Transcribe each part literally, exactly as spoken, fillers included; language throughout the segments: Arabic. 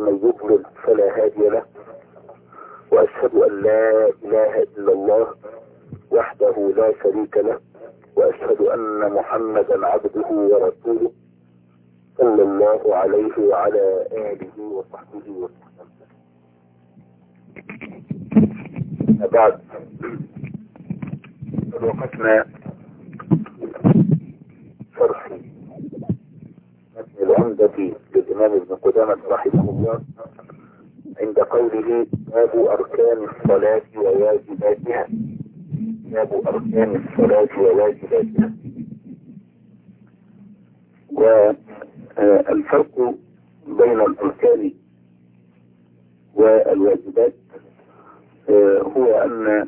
ومن يضلل فلا هادي له، وأشهد أن لا إله إلا الله وحده لا شريك له، وأشهد أن محمدا عبده ورسوله صلى الله عليه وعلى آله وصحبه وسلم. بعد وقفنا شرح متن العمدة للإمام ابن قدامة رحمه الله عند قوله باب أركان الصلاة وواجباتها. باب أركان الصلاة وواجباتها. والفرق بين الأركان والواجبات هو أن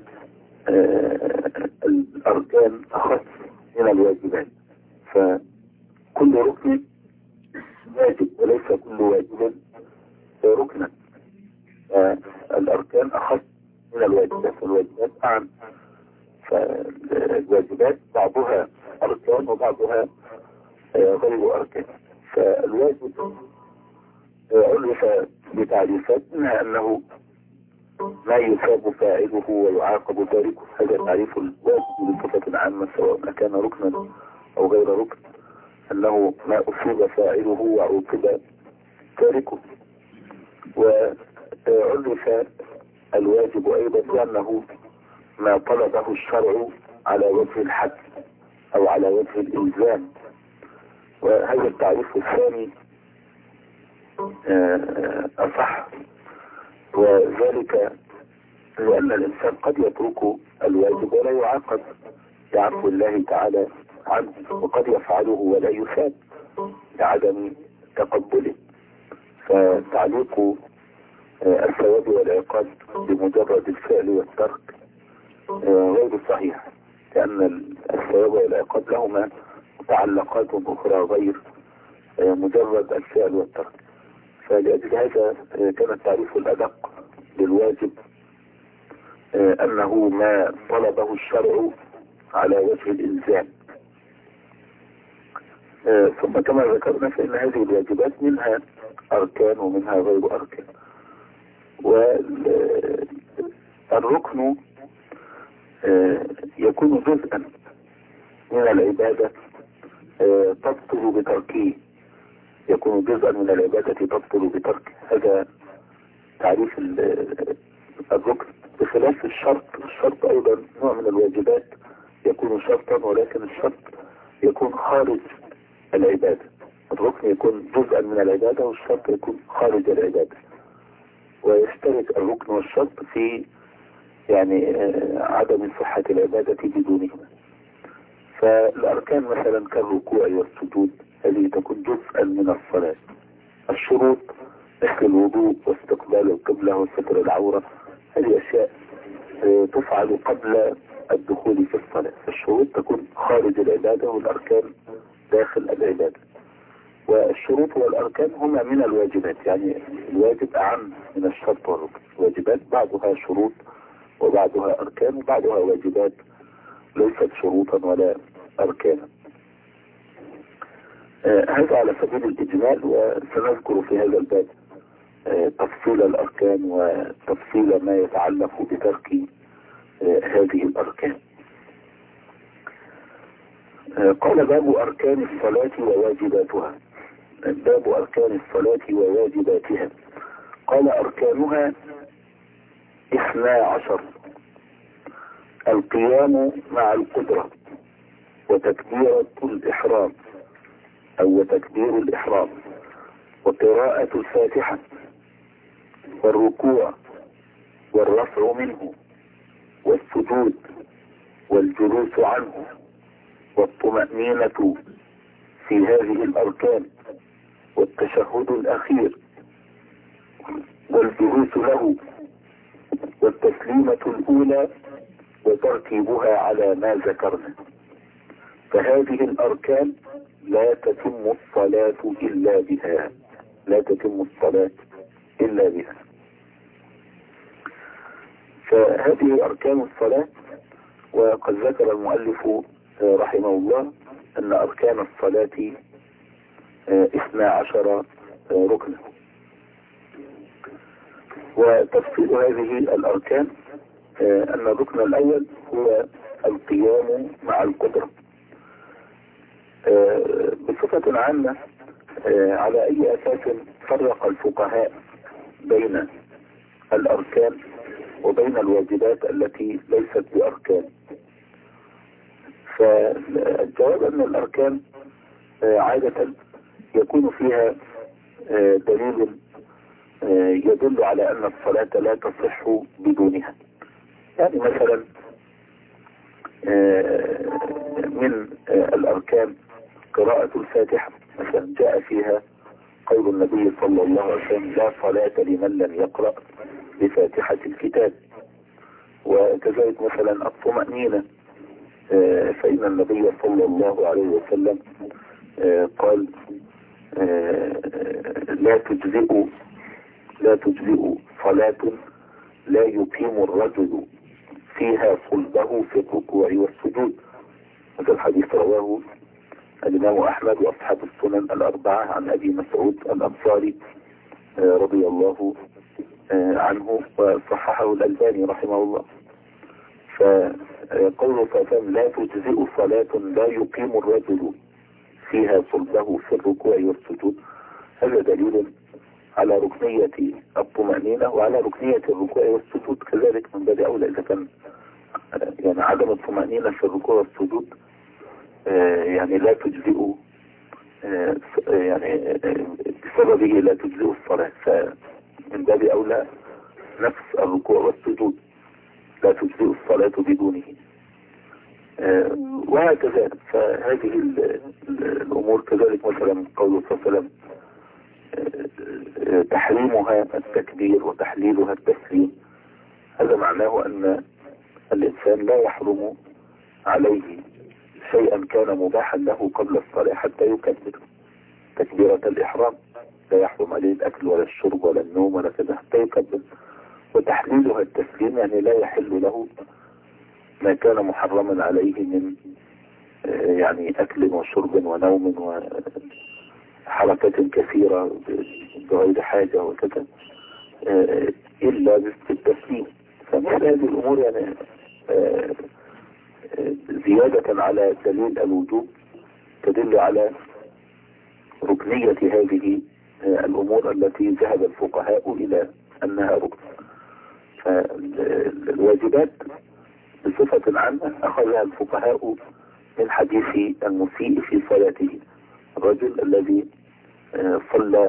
الأركان أخص من الواجبات، فكل ركن واجب وليس كل واجب ركنا. الأركان أخص من الواجبات والواجبات أعم، فالواجبات بعضها أركان وبعضها غير أركان. فالواجب عرف بتعريفات منها أنه ما يثاب فاعله ويعاقب تاركه. هذا تعريف الواجب بصفة عامة سواء كان ركنا أو غير ركن، أنه ما أصيب فاعله وعوقب تاركه. وعرف الواجب أيضا بأنه ما طلبه الشرع على وجه الحد أو على وجه الإلزام. وهذا التعريف الثاني أصح، وذلك لأن الإنسان قد يترك الواجب ولا يعاقب بعفو الله تعالى عنه، وقد يفعله ولا يثاب لعدم تقبله. فتعليق الثواب والعقاب بمجرد الفعل والترك غير صحيح، لأن الثواب والعقاب لهما متعلقات أخرى غير مجرد الفعل والترك. فلأجل هذا كان التعريف الأدق للواجب أنه ما طلبه الشرع على وجه الإلزام. ثم كما ذكرنا فإن هذه الواجبات منها أركان ومنها غير أركان. والركن يكون جزءا من العبادة تبطل بتركه، يكون جزءا من العبادة تبطل بتركه. هذا تعريف الركن، بخلاف الشرط. الشرط أيضا نوع من الواجبات يكون شرطا، ولكن الشرط يكون خارج العبادة. الركن يكون جزءا من العبادة والشرط يكون خارج العبادة، ويشترك الركن والشرط في يعني عدم صحة العبادة بدونهما. فالأركان مثلا كالركوع والسجود هذه تكون جزءا من الصلاة. الشروط مثل الوضوء واستقبال القبلة وستر العورة هذه أشياء تفعل قبل الدخول في الصلاة. الشروط تكون خارج العبادة والأركان داخل العبادة. والشروط والأركان هما من الواجبات، يعني الواجب أعم من الشرط والركن. الواجبات بعضها شروط وبعضها أركان وبعضها واجبات ليست شروطا ولا أركانا. آه هذا على سبيل الإجمال، وسنذكر في هذا الباب آه تفصيل الأركان وتفصيل ما يتعلق بترك آه هذه الأركان. آه قال باب أركان الصلاة وواجباتها. باب أركان الصلاة وواجباتها. قال أركانها اثنا عشر: القيام مع القدرة، وتكبيرة الإحرام أو تكبير الإحرام، وقراءة الفاتحة، والركوع والرفع منه، والسجود والجلوس عنه، والطمأنينة في هذه الأركان، والتشهد الأخير، والجلوس له، والتسليمة الأولى، وترتيبها على ما ذكرنا. فهذه الأركان لا تتم الصلاة إلا بها، لا تتم الصلاة إلا بها. فهذه أركان الصلاة. وقد ذكر المؤلف رحمه الله أن أركان الصلاة اثنا عشر ركنا. وتفصيل هذه الأركان أن الركن الأول هو القيام مع القدرة. بصفة عامة على أي أساس فرق الفقهاء بين الأركان وبين الواجبات التي ليست بأركان؟ فالجواب أن الأركان عادة يكون فيها دليل يدل على أن الصلاة لا تصح بدونها. يعني مثلا من الأركان قراءة الفاتحة، مثلا جاء فيها قول النبي صلى الله عليه وسلم: لا صلاة لمن لم يقرأ بفاتحة الكتاب. وكذلك مثلا الطمأنينة، فإن النبي صلى الله عليه وسلم قال: لا تجزئ لا تجزئ صلاة لا يقيم الرجل فيها صلبه في الركوع والسجود. هذا الحديث رواه الإمام أحمد وأصحاب السنن الأربعة عن أبي مسعود الأنصاري رضي الله عنه، وصححه الألباني رحمه الله. فقوله فاتم لا تجزئ صلاة لا يقيم الرجل فيها صلبه في الركوع والسجود، هذا دليل على ركنية الطمأنينة وعلى ركنية الركوع والسجود كذلك، من باب أولى إذا كان يعني عدم الطمأنينة في الركوع والسجود يعني لا تجزئ، يعني بسببه لا تجزئ الصلاة، فمن باب أولى نفس الركوع والسجود لا تجزئ الصلاة بدونه، وهكذا. فهذه الأمور كذلك مثلا قوله صلى الله عليه وسلم: تحريمها التكبير وتحليلها التسليم، هذا معناه أن الإنسان لا يحرم عليه شيئا كان مباحا له قبل الصلاة حتى يكبر تكبيرة الإحرام، لا يحرم عليه الأكل ولا الشرب ولا النوم ولا كذا حتى يكبر. وتحليلها التسليم يعني لا يحل له ما كان محرما عليه من يعني أكل وشرب ونوم وحركات كثيرة بغير حاجة وكذا إلا بالتسليم. فمثل هذه الأمور يعني زيادة على دليل الوجوب تدل على ركنية هذه الأمور التي ذهب الفقهاء إلى أنها ركن. فالواجبات بصفة عامة أخذها الفقهاء من حديث المسيء في صلاته، الرجل الذي صلى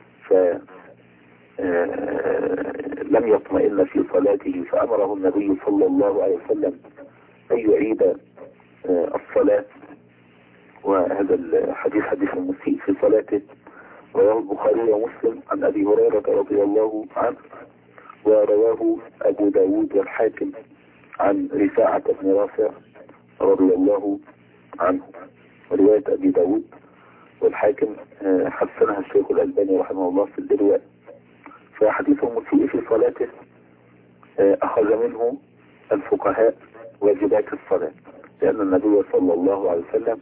فلم يطمئن في صلاته فأمره النبي صلى الله عليه وسلم أن يعيد الصلاة. وهذا الحديث حديث المسيء في صلاته رواه البخاري ومسلم عن أبي هريرة رضي الله عنه، ورواه أبو داود والحاكم عن رفاعة بن رافع رضي الله عنه. رواية أبي داود والحاكم حسنها الشيخ الألباني رحمه الله في الإرواء. فحديث المسيء في صلاته أخذ منه الفقهاء واجبات الصلاة، لأن النبي صلى الله عليه وسلم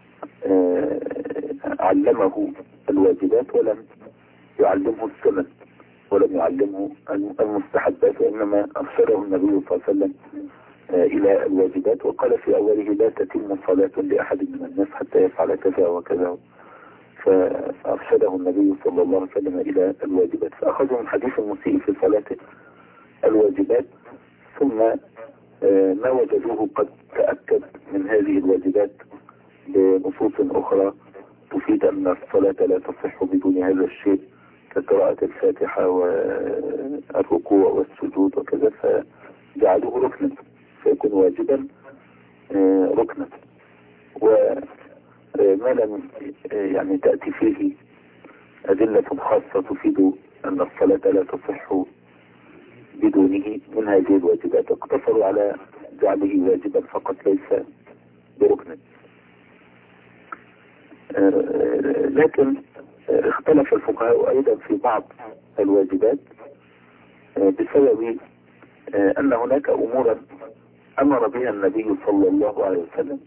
علمه الواجبات ولم يعلمه السنن ولم يعلمه المستحبات، وإنما أرشده النبي صلى الله عليه وسلم إلى الواجبات، وقال في أوله: لا تتم صلاة لأحد من الناس حتى يفعل كذا وكذا. فأرشده النبي صلى الله عليه وسلم إلى الواجبات، فأخذوا من حديث المسيء في صلاته الواجبات، ثم ما وجدوه قد تأكد من هذه الواجبات بنصوص أخرى تفيد أن الصلاة لا تصح بدون هذا الشيء كقراءة الفاتحة والركوع والسجود وكذا، فجعلوه ركنا فيكون واجبا ركنا. وما لم يعني تأتي فيه أدلة خاصة تفيد أن الصلاة لا تصح بدونه من هذه الواجبات، اقتصروا على جعله واجبا فقط ليس بركن. لكن اختلف الفقهاء أيضا في بعض الواجبات بسبب أن هناك أمورا أمر بها النبي صلى الله عليه وسلم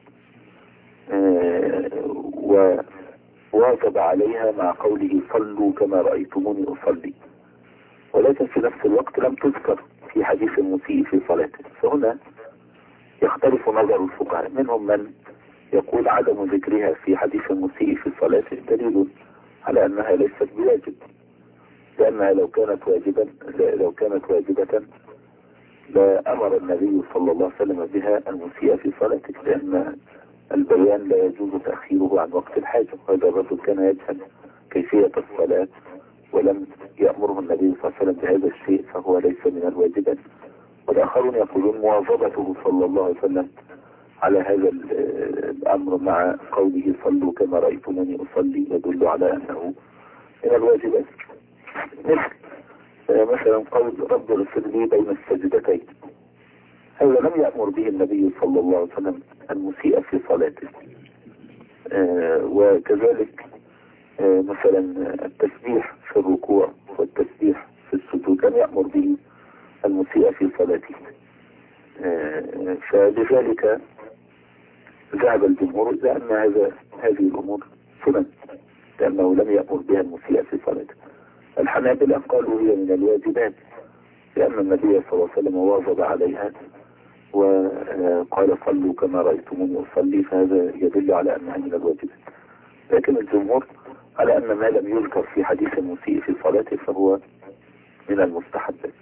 وواجب عليها مع قوله: صلوا كما رأيتموني أصلي. ولكن في في نفس الوقت لم تذكر في حديث المسيء في صلاته. فهنا يختلف نظر الفقهاء، منهم من يقول عدم ذكرها في حديث المسيء في صلاته دليل على أنها ليست بواجب، لأنها لو كانت واجبا لو كانت واجبة لأمر النبي صلى الله عليه وسلم بها المسيء في صلاته، لأن البيان لا يجوز تأخيره عن وقت الحاجة. وهذا الرجل كان يجهل كيفية الصلاة ولم يأمره النبي صلى الله عليه وسلم بهذا الشيء، فهو ليس من الواجبات. والآخرون يقولون مواظبته صلى الله عليه وسلم على هذا الأمر مع قوله صلوا كما رأيتموني أصلي يدل على أنه من الواجبات. مثل مثلا قول رب اغفر لي بين السجدتين، هذا لم يأمر به النبي صلى الله عليه وسلم المسيء في صلاته. آه وكذلك آه مثلا التسبيح في الركوع والتسبيح في السجود لم يأمر به المسيء في صلاته. آه فلذلك ذهب الجمهور إلى أن هذا هذه الأمور سنن، لأنه لم يأمر بها المسيء في صلاته. الحنابلة قالوا هي من الواجبات، لأن النبي صلى الله عليه وسلم واظب عليها وقال صلوا كما رأيتموني أصلي، فهذا يدل على أنها من الواجبات. لكن الجمهور على أن ما لم يذكر في حديث المسيء في صلاته فهو من المستحبات.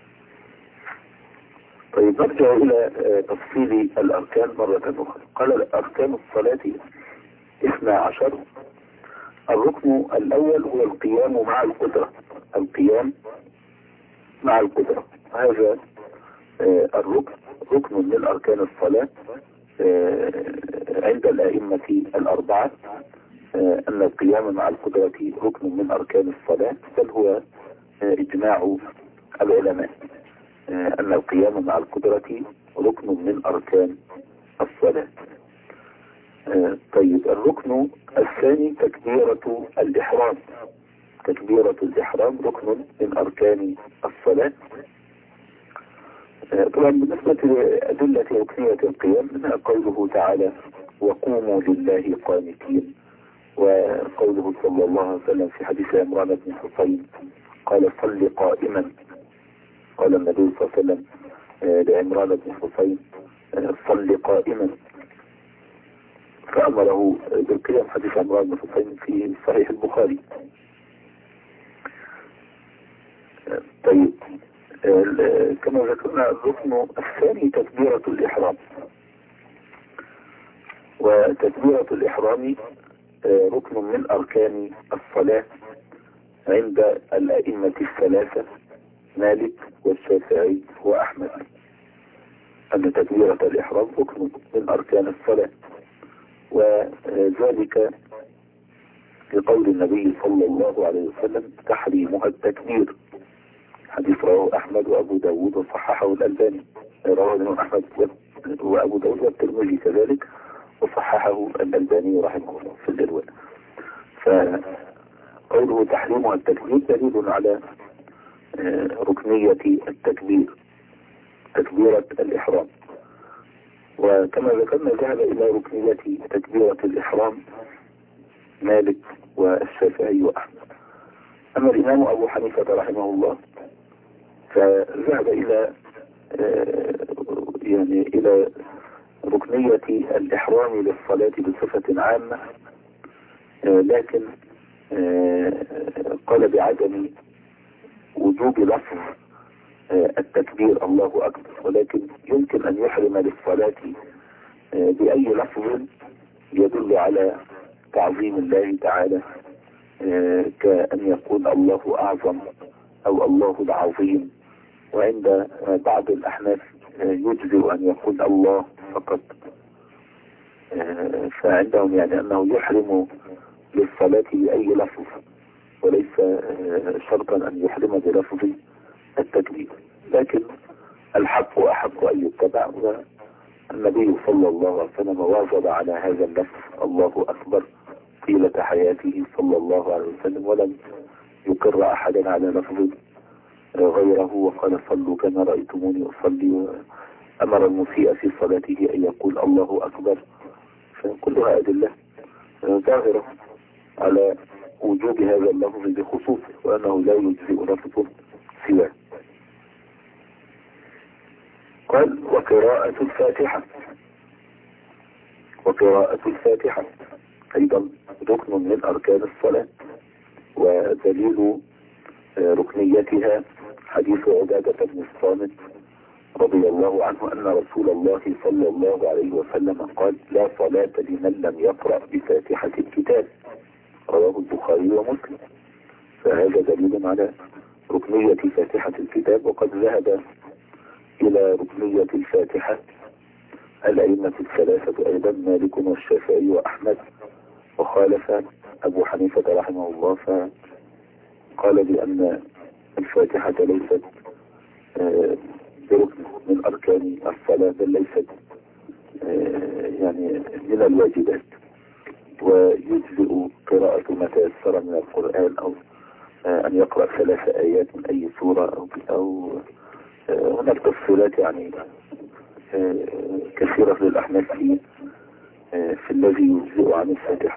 طيب نرجع إلى تفصيل الأركان مرة أخرى. قال أركان الصلاة اثنى عشر. الركن الأول هو القيام مع القدرة، القيام مع القدرة هذا آه الركن ركن من أركان الصلاة آه عند الأئمة الأربعة، آه أن القيام مع القدرة ركن من أركان الصلاة، بل هو آه إجماع العلماء آه أن القيام مع القدرة ركن من أركان الصلاة. آه طيب الركن الثاني تكبيرة الإحرام. تكبيرة الإحرام ركن من أركان الصلاة. آه طبعا بالنسبة لأدلة ركنية القيام منها قوله تعالى وقوموا لله قانتين، وقوله صلى الله عليه وسلم في حديث عمران بن حصين قال صل قائما. قال النبي صلى الله عليه وسلم آه لعمران بن حصين آه صل قائما، فأمره بالقيام، حديث عمران بن حصين في صحيح البخاري. طيب كما ذكرنا الركن الثاني تكبيرة الإحرام، وتكبيرة الإحرام ركن من أركان الصلاة عند الأئمة الثلاثة مالك والشافعي وأحمد، أن تكبيرة الإحرام ركن من أركان الصلاة، وذلك لقول النبي صلى الله عليه وسلم تحريمها التكبير، حديث رواه أحمد وأبو داود وصححه الألباني، رواه الإمام أحمد وأبو داود والترمذي كذلك وصححه الألباني رحمه الله في الجدول. فقوله تحريمها التكبير دليل على ركنية التكبير، تكبيرة الإحرام. وكما ذكرنا ذهب إلى ركنية تكبيرة الإحرام مالك والشافعي وأحمد. أما الإمام أبو حنيفة رحمه الله فذهب إلى يعني إلى ركنية الإحرام للصلاة بصفة عامة، لكن قال بعدم وجوب لفظ التكبير الله أكبر، ولكن يمكن أن يحرم للصلاة بأي لفظ يدل على تعظيم الله تعالى، كأن يقول الله أعظم أو الله العظيم. وعند بعض الأحناف يجزئ أن يقول الله فقط، فعندهم يعني أنه يحرم للصلاة بأي لفظ، وليس شرطا أن يحرم بلفظ التكبير، لكن الحق أحق أن يتبع. والنبي صلى الله عليه وسلم واظب على هذا اللفظ الله أكبر طيلة حياته صلى الله عليه وسلم، ولم يقر أحدا على لفظ غيره، وقال صلوا كما رأيتموني أصلي، وأمر المسيء في صلاته أن يقول الله أكبر. فكلها أدلة ظاهرة على وجوب هذا اللفظ بخصوصه، وأنه لا يجزئ لفظ سواه. قال وقراءة الفاتحة. وقراءة الفاتحة أيضا ركن من أركان الصلاة، ودليل ركنيتها حديث عبادة بن الصامت رضي الله عنه أن رسول الله صلى الله عليه وسلم قال لا صلاة لمن لم يقرأ بفاتحة الكتاب، رواه البخاري ومسلم. فهذا دليل على ركنية فاتحة الكتاب. وقد ذهب إلى ركنية الفاتحة الأئمة الثلاثة أيضا، مالك والشافعي وأحمد، وخالف أبو حنيفة رحمه الله فقال بأن الفاتحة ليست بركن من أركان الصلاة، بل ليست يعني من الواجبات، ويجزئ قراءة ما تيسر من القرآن، أو أن يقرأ ثلاث آيات من أي سورة، أو, أو هناك تفصيلات يعني كثيرة للأحناف في في الذي يجزئ عن الفاتحة.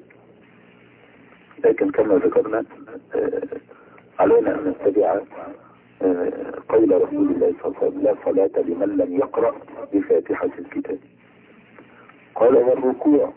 لكن كما ذكرنا علينا أن نتبع قول رسول الله صلى الله عليه وسلم لا صلاة لمن لم يقرأ بفاتحة الكتاب. قال والركوع.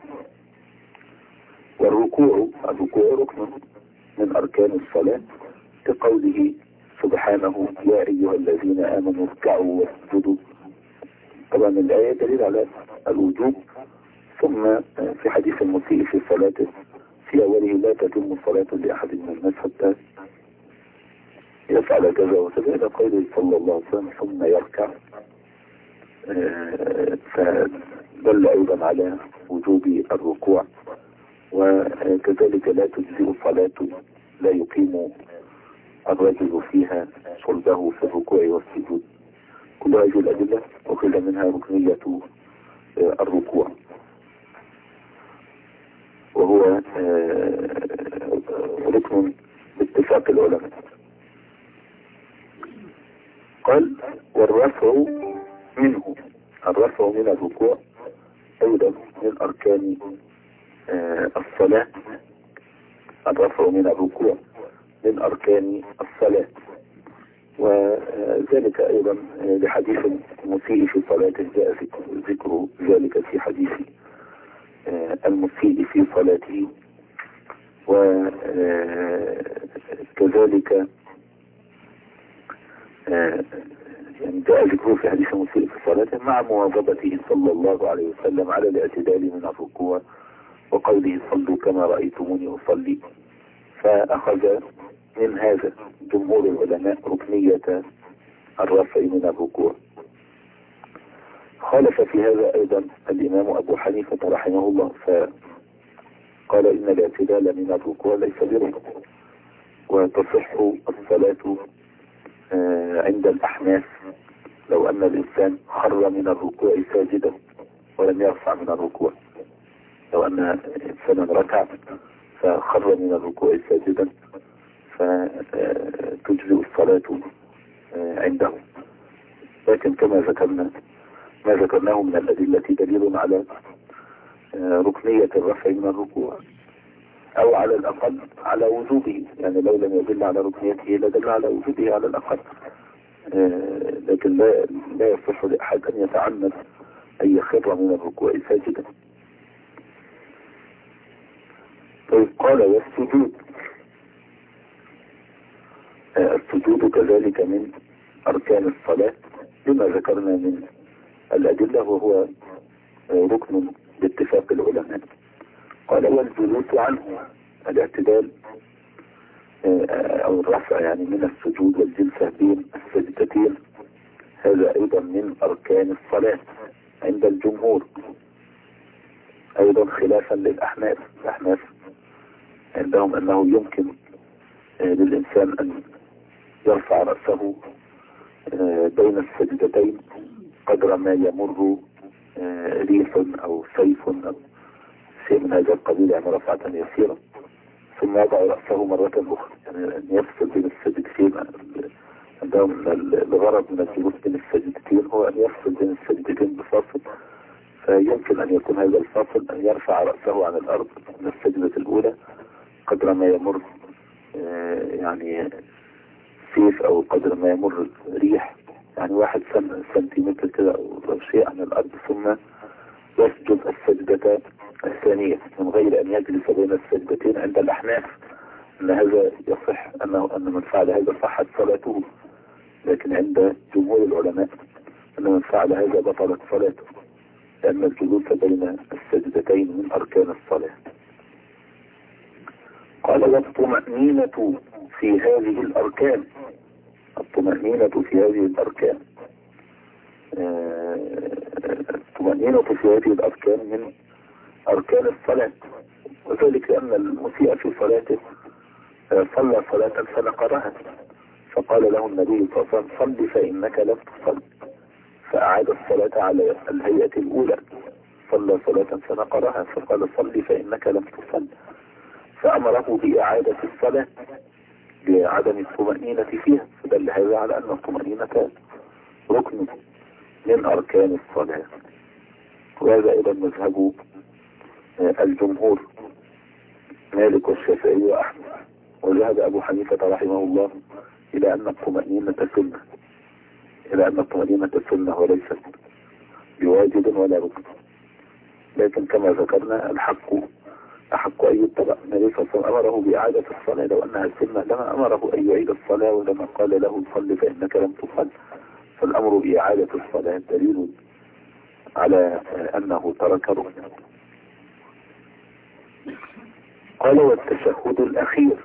والركوع الركوع ركن من أركان الصلاة كقوله سبحانه يا أيها الذين آمنوا اركعوا واسجدوا. طبعا الآية دليل على الوجوب. ثم في حديث المسيء في صلاته في أوله لا تتم صلاة لأحد من الناس حتى يفعل كذا وكذا إلى قوله صلى الله عليه وسلم ثم يركع. فدل أيضا على وجوب الركوع. وكذلك لا تجزئ صلاة لا يقيم الرجل فيها صلبه في الركوع والسجود. كل هذه الأدلة أخذ منها ركنية الركوع، وهو ركن باتفاق العلماء. قال والرفع منه. الرفع من الركوع أيضا من أركان الصلاة. الرفع من الركوع من أركان الصلاة، وذلك أيضا لحديث المسيء في صلاته جاء ذكر ذلك في حديث المسيء في صلاته. وكذلك يعني جاء ذكره في حديث المسيء في صلاته مع مواظبته صلى الله عليه وسلم على الاعتدال من الركوع، وقوله صلوا كما رأيتموني أصلي. فأخذ من هذا جمهور العلماء ركنية الرفع من الركوع. خالف في هذا أيضا الإمام أبو حنيفة رحمه الله، فقال إن الاعتدال من الركوع ليس بركن، وتصح الصلاة عند الأحناف لو أن الإنسان خر من الركوع ساجدا ولم يرفع من الركوع. لو أن إنسانا ركع فخر من الركوع ساجدا فتجزئ الصلاة عنده. لكن كما ذكرنا ما ذكرناه من الأدلة دليل على ركنية الرفع من الركوع، أو على الأقل على وجوبه. يعني لو لم يدل على ركنيته لدل على وجوبه على الأقل. لكن لا, لا يصح لأحد أن يتعمد أن يخر من الركوع ساجدا. طيب قال والسجود. السجود كذلك من أركان الصلاة لما ذكرنا من الأدلة، وهو ركن باتفاق العلماء. قال والجلوس عنه الاعتدال أو الرفع يعني من السجود والجلسة بين السجدتين، هذا أيضا من أركان الصلاة عند الجمهور، أيضا خلافا للأحناف. الأحناف عندهم أنه يمكن للإنسان أن يرفع رأسه بين السجدتين قدر ما يمر ريح أو سيف أو شيء من هذا القبيل، يعني رفعة يسيرة، ثم يضع رأسه مرة أخرى، يعني أن يفصل بين السجدتين. عندهم الغرض من الجلوس بين السجدتين هو أن يفصل بين السجدتين بفاصل، فيمكن أن يكون هذا الفاصل أن يرفع رأسه عن الأرض من السجدة الأولى قدر ما يمر يعني سيف أو قدر ما يمر ريح يعني واحد سن سنتيمتر كده أو شيء عن الأرض، ثم يسجد السجدة الثانية من غير أن يجلس بين السجدتين. عند الأحناف أن هذا يصح، أنه أن من فعل هذا صحت صلاته، لكن عند جمهور العلماء أن من فعل هذا بطلت صلاته، لأن الجلوس بين السجدتين من أركان الصلاة. قال والطمأنينة في هذه الأركان، الطمأنينة في هذه الأركان الطمأنينة في هذه الأركان من أركان الصلاة، وذلك لأن المسيء في صلاته صلى صلاة فنقرها، فقال له النبي صلى الله عليه وسلم صل فإنك لم تصل، فأعاد الصلاة على الهيئة الأولى، صلى صلاة فنقرها، فقال صل فإنك لم تصل، فأمره بإعادة الصلاة لعدم الطمأنينة فيها، فدل هذا على أن الطمأنينة ركن من أركان الصلاة. وهذا أيضا مذهب الجمهور مالك والشافعي وأحمد. وذهب أبو حنيفة رحمه الله إلى أن الطمأنينة سنة، إلى أن الطمأنينة سنة وليست بواجب ولا ركن، لكن كما ذكرنا الحق أحق أن يتبع. النبي صلى الله عليه وسلم أمره بإعادة الصلاة، لو أنها سنة لما أمره أن يعيد الصلاة، ولما قال له صل فإنك لم تصل، فالأمر بإعادة الصلاة دليل على أنه ترك ركنا. قال والتشهد الأخير،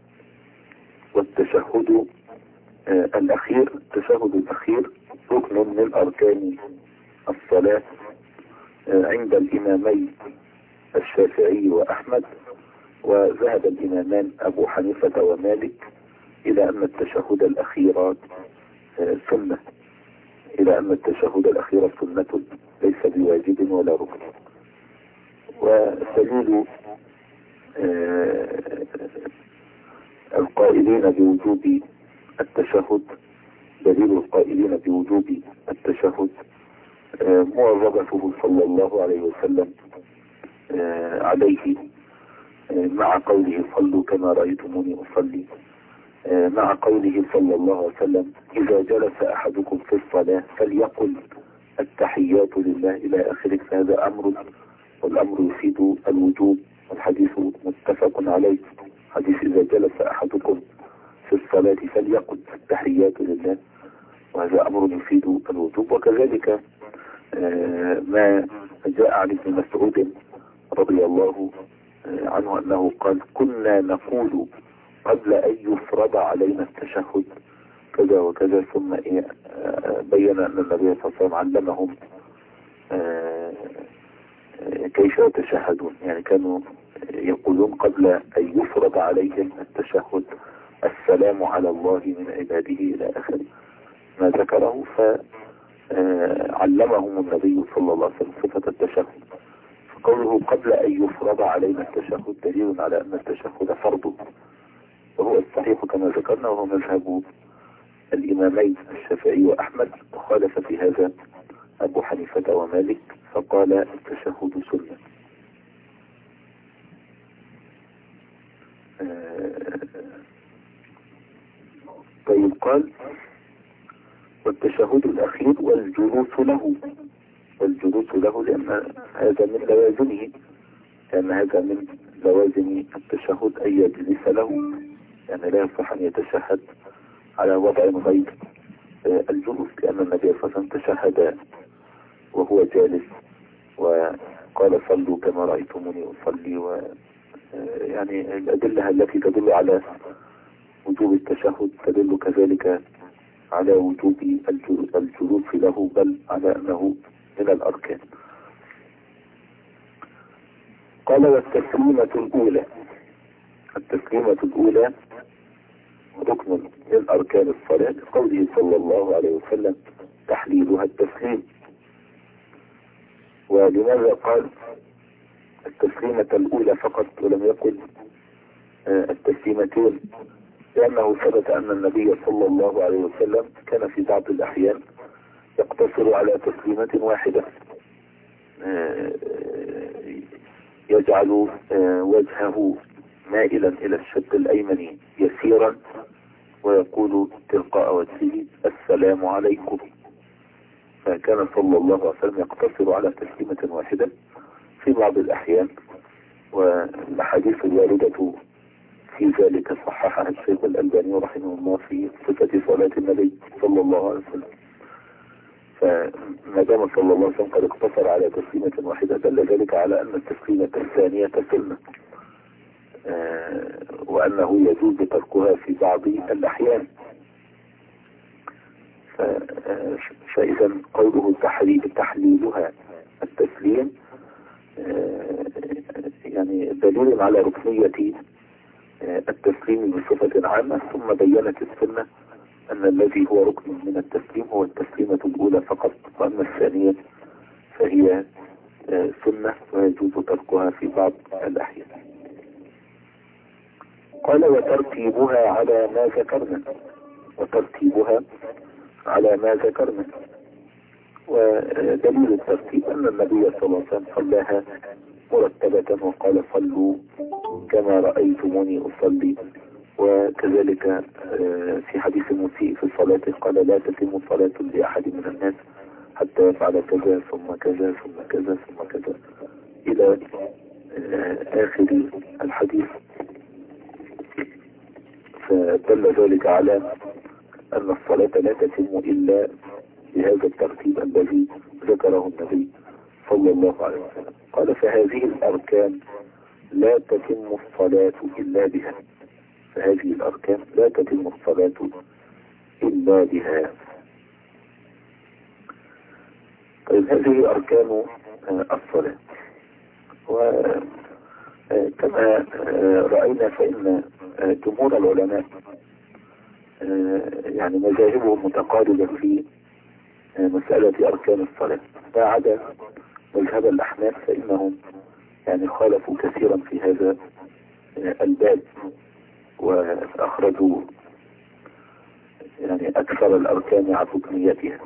والتشهد آه الأخير التشهد الأخير ركن من أركان الصلاة آه عند الإمامين الشافعي وأحمد. وذهب الإمامان أبو حنيفة ومالك إلى أن التشهد الأخير آه سنة، إلى أن التشهد الأخير سنة ليس بواجب ولا ركن. ودليل آه القائلين بوجوب التشهد دليل القائلين بوجوب التشهد آه مواظبته صلى الله عليه وسلم آه عليه آه مع قوله صلوا كما رأيتموني أصلي، آه مع قوله صلى الله عليه وسلم إذا جلس أحدكم في الصلاة فليقل التحيات لله إلى آخره. فهذا أمر، والأمر يفيد الوجوب، والحديث متفق عليه، حديث إذا جلس أحدكم في الصلاة فليقل التحيات لله، وهذا أمر يفيد الوجوب. وكذلك آه ما جاء عن ابن مسعود رضي الله آه عنه أنه قال كنا نقول قبل أن يفرض علينا التشهد كذا وكذا، ثم إيه آه بين أن النبي صلى الله عليه وسلم علمهم آه كيف يتشهدون، يعني كانوا يقولون قبل أن يفرض عليهم التشهد السلام على الله من عباده إلى آخر ما ذكره، فعلمهم النبي صلى الله عليه وسلم صفة التشهد. فقوله قبل أن يفرض علينا التشهد دليل على أن التشهد فرض، وهو الصحيح كما ذكرنا، وهو مذهب الإمامين الشافعي وأحمد، وخالف في هذا أبو حنيفة ومالك فقال التشهد سنة. طيب قال والتشهد الأخير والجلوس له، والجلوس له لأن هذا من لوازمه، لأن هذا من لوازم التشهد أن يجلس له، يعني لا يصح أن يتشهد على وضع غير الجلوس، لأن النبي صلى الله عليه وسلم تشهد وهو جالس وقال صلوا كما رأيتموني أصلي. و يعني الأدلة التي تدل على وجوب التشهد تدل كذلك على وجوب الجلوس له، بل على أنه من الأركان. قال والتسليمة الأولى، التسليمة الأولى ركن من أركان الصلاة، قوله صلى الله عليه وسلم تحليلها التسليم. ولماذا قال التسليمة الأولى فقط ولم يقل التسليمتين؟ لأنه ثبت أن النبي صلى الله عليه وسلم كان في بعض الأحيان يقتصر على تسليمة واحدة، يجعل وجهه مائلا إلى الشق الأيمن يسيرا، ويقول تلقاء وجهه السلام عليكم. فكان صلى الله عليه وسلم يقتصر على تسليمة واحدة في بعض الأحيان، والأحاديث الواردة في ذلك صححها الشيخ الألباني رحمه الله في صفة صلاة النبي صلى الله عليه وسلم. فما دام صلى الله عليه وسلم قد اقتصر على تسليمة واحدة دل ذلك على أن التسليمة الثانية سنة، آه وأنه يجوز تركها في بعض الأحيان. فإذا قوله تحليل تحليلها التسليم آه يعني دليل على ركنية التسليم بصفة عامة، ثم بينت السنة أن الذي هو ركن من التسليم هو التسليمة الأولى فقط، وأما الثانية فهي سنة ويجوز تركها في بعض الأحيان. قال وترتيبها على ما ذكرنا، وترتيبها على ما ذكرنا. ودليل الترتيب أن النبي صلى الله عليه وسلم صلاها مرتبة وقال صلوا كما رأيتموني أصلي. وكذلك في حديث المسيء في الصلاة قال لا تتم صلاة لأحد من الناس حتى يفعل كذا ثم كذا ثم كذا ثم كذا إلى آخر الحديث. فدل ذلك على أن الصلاة لا تتم إلا بهذا الترتيب الذي ذكره النبي صلى الله عليه وسلم. قال فهذه الأركان لا تتم الصلاة إلا بها، فهذه الأركان لا تتم الصلاة إلا بها. طيب هذه أركان الصلاة، وكما رأينا فإن جمهور العلماء يعني مذاهبهم متقاربة في مسألة أركان الصلاة، ما عدا مذهب الأحناف فإنهم يعني خالفوا كثيرا في هذا الباب، وأخرجوا يعني أكثر الأركان عن ركنيتها.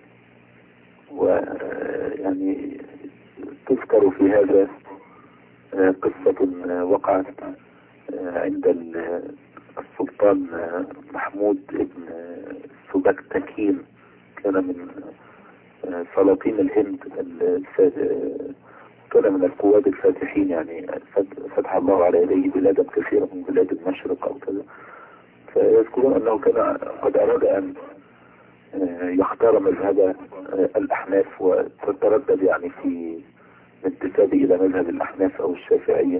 ويعني تذكر في هذا قصة وقعت عند السلطان محمود بن سبكتكين، كان من سلاطين الهند، كان من القواد الفاتحين، يعني فتح الله على يديه بلادا كثيرة من بلاد المشرق أو كذا. فيذكرون أنه كان قد أراد أن يختار مذهب الأحناف وتتردد يعني في انتسابه إلى مذهب الأحناف أو الشافعية،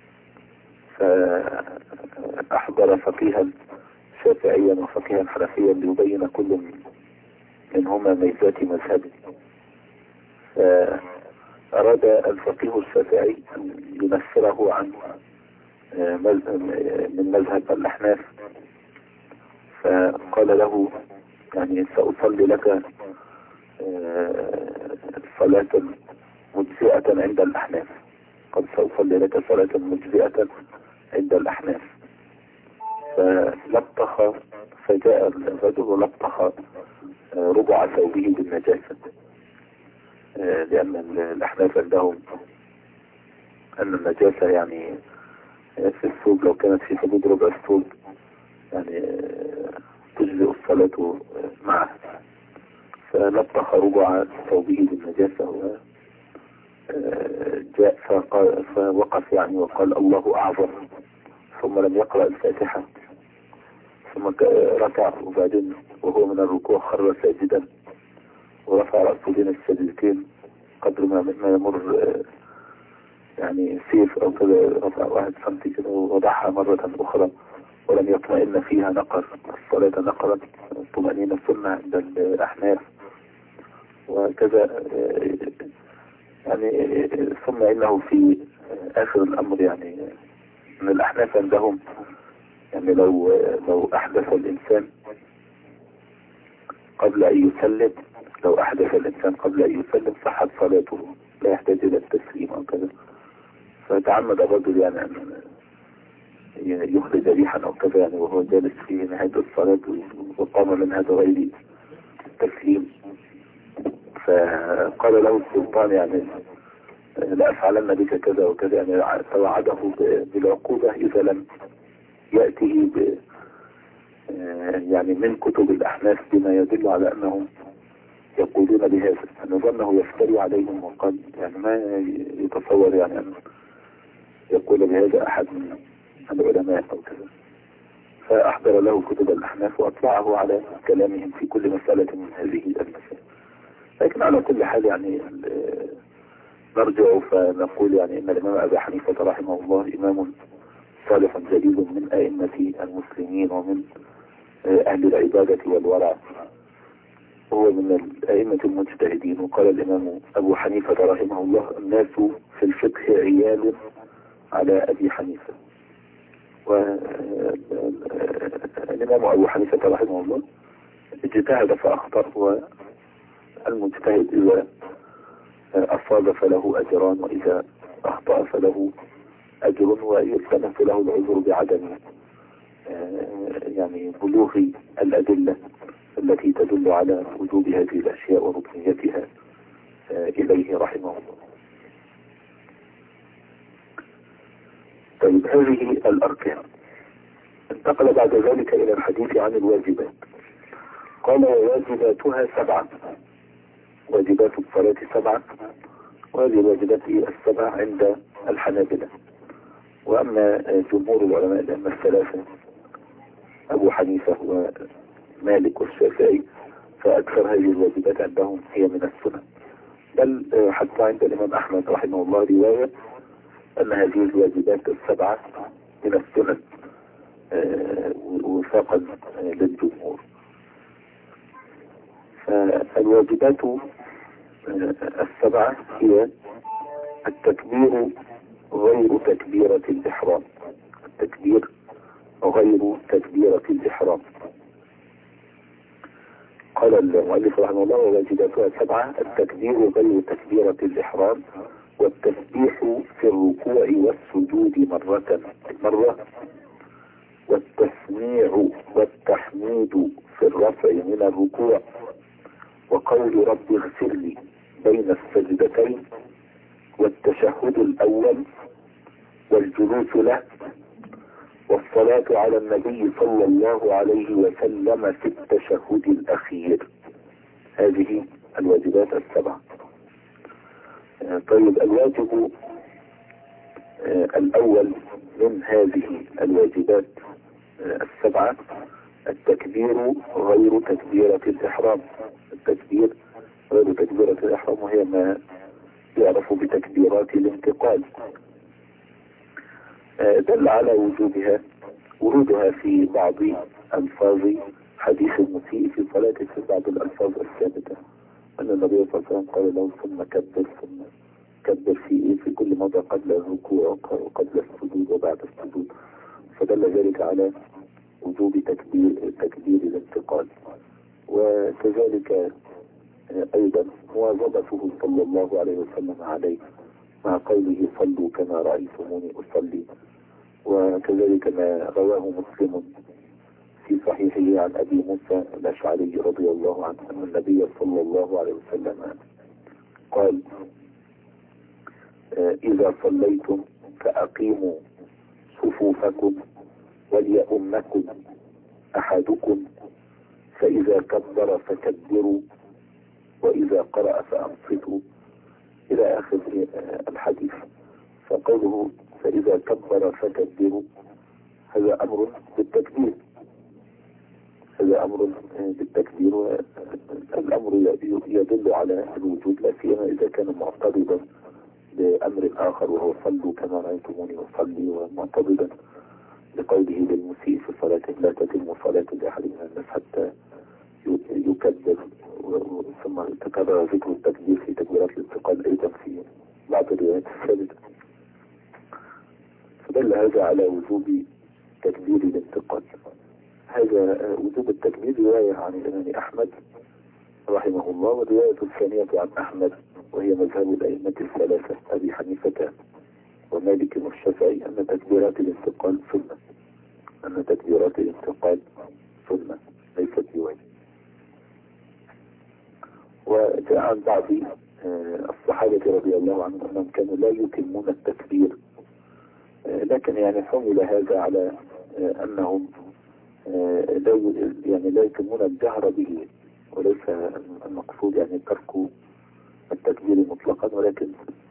فأحضر فقيها شافعيا وفقيها حنفيا ليبين كل منهما ميزات مذهبه. فأراد الفقيه الشافعي أن ينفره عن من مذهب الأحناف، فقال له يعني سأصلي لك صلاة مجزئة عند الأحناف، قد سأصلي لك صلاة مجزئة عند الأحناف. فلطخ، فجاء الرجل لطخ ربع ثوبه بالنجاسة، لأن الأحناف عندهم أن النجاسة يعني في الثوب لو كانت في حدود ربع الثوب يعني تجزئ الصلاة معه. فلطخ ربع ثوبه بالنجاسة وجاء فقال فوقف يعني وقال الله أعظم، ثم لم يقرأ الفاتحة، ثم ركع، وبعدين وهو من الركوع خر ساجدا ورفع رأسه بين السجدتين قدر ما ما يمر يعني سيف أو كذا، رفع واحد سنتي كده ووضعها مرة أخرى ولم يطمئن فيها نقر. الصلاة نقرت، الطمأنينة سنة عند الأحناف وكذا يعني. ثم إنه في آخر الأمر يعني من الأحناف عندهم يعني لو لو أحدث الإنسان قبل أن يسلم، لو أحدث الإنسان قبل أن يسلم صحت صلاته، لا يحتاج إلى التسليم أو كذا. فتعمد الرجل يعني أن يخرج ريحا أو كذا يعني وهو جالس في نهاية الصلاة وقام من هذا غير التسليم. فقال له السلطان يعني لا أفعلن بك كذا وكذا، يعني توعده بالعقوبة إذا لم يأتي يعني من كتب الأحناف بما يدل على أنهم يقولون بهذا، أن ظنه يفتري عليهم وقد يعني ما يتصور يعني أن يقول بهذا أحد من العلماء أو كذا. فأحضر له كتب الأحناف وأطلعه على كلامهم في كل مسألة من هذه المسائل. لكن على كل حال يعني نرجع فنقول يعني إن الإمام أبي حنيفة رحمه الله إمام صالح جليل من أئمة المسلمين ومن أهل العبادة والورع، هو من الأئمة المجتهدين. وقال الإمام أبو حنيفة رحمه الله: الناس في الفقه عيال على أبي حنيفة. والإمام أبو حنيفة رحمه الله اجتهد فأخطأ، والمجتهد إذا أصاب فله أجران وإذا أخطأ فله أجر، ويلتمس له العذر بعدم يعني بلوغ الأدلة التي تدل على وجوب هذه الأشياء وركنيتها إليه رحمه الله. طيب، هذه الأركان. انتقل بعد ذلك إلى الحديث عن الواجبات. قال: وواجباتها سبعة. واجبات الصلاة سبعة، وهذه الواجبات السبع عند الحنابلة. وأما جمهور العلماء الأئمة الثلاثة أبو حنيفة ومالك والشافعي فأكثر هذه الواجبات عندهم هي من السنة، بل حتى عند الإمام أحمد رحمه الله رواية أن هذه الواجبات السبعة من السنة وفاقا للجمهور. فالواجبات السبعة هي التكبير غير تكبيرة الإحرام. التكبير غير تكبيرة الإحرام. قال المؤلف رحمه الله: وواجباتها سبعة: التكبير غير تكبيرة الإحرام، والتسبيح في الركوع والسجود مرة مرة، والتسميع والتحميد في الرفع من الركوع، وقول رب اغفر لي بين السجدتين، والتشهد الأول والجلوس له، والصلاة على النبي صلى الله عليه وسلم في التشهد الأخير. هذه الواجبات السبعة. طيب، الواجب الأول من هذه الواجبات السبعة التكبير غير تكبيرة الإحرام. التكبير غير تكبيرة الإحرام، وهي ما يعرف بتكبيرات الانتقال. دل على وجوبها ورودها في بعض ألفاظ حديث المسيء في صلاته، في بعض الألفاظ الثابتة أن النبي صلى الله عليه وسلم قال له: ثم كبر. ثم كبر في إيه؟ في كل مرة قبل الركوع وقبل السجود وبعد السجود. فدل ذلك على وجوب تكبير تكبير الانتقال. وكذلك أيضا مواظبته صلى الله عليه وسلم عليه، مع قوله: صلوا كما رأيتموني أصلي. وكذلك ما رواه مسلم في صحيحه عن أبي موسى الأشعري رضي الله عنه أن النبي صلى الله عليه وسلم قال: إذا صليتم فأقيموا صفوفكم وليؤمكم أحدكم، فإذا كبر فكبروا، وإذا قرأ فأنصتوا، إلى آخر الحديث. فقوله فإذا كبر فكبروا هذا أمر بالتكبير، هذا أمر بالتكبير. الأمر يدل على الوجود، لا سيما إذا كان معترضا بأمر آخر، وهو صلوا كما رأيتموني أصلي، ومعترضا لقوله للمسيء في صلاته: لا تتم صلاة لأحد من الناس حتى يكبر. ثم تكرر ذكر التكبير في تكبيرات الانتقال أيضا في بعض الروايات الثابتة. فدل هذا على وجوب تكبير الانتقال. هذا وجوب التكبير رواية عن الإمام أحمد رحمه الله، والرواية الثانية عن أحمد وهي مذهب الأئمة الثلاثة أبي حنيفة ومالك والشافعي أن تكبيرات الانتقال سنة، أن تكبيرات الانتقال سنة ليست بواجب. وجاء عن بعض الصحابة رضي الله عنهم أنهم كانوا لا يتمون التكبير، لكن يعني حمل هذا على أنهم لا يعني لا يتمون الجهر به، وليس المقصود يعني ترك التكبير مطلقا، ولكن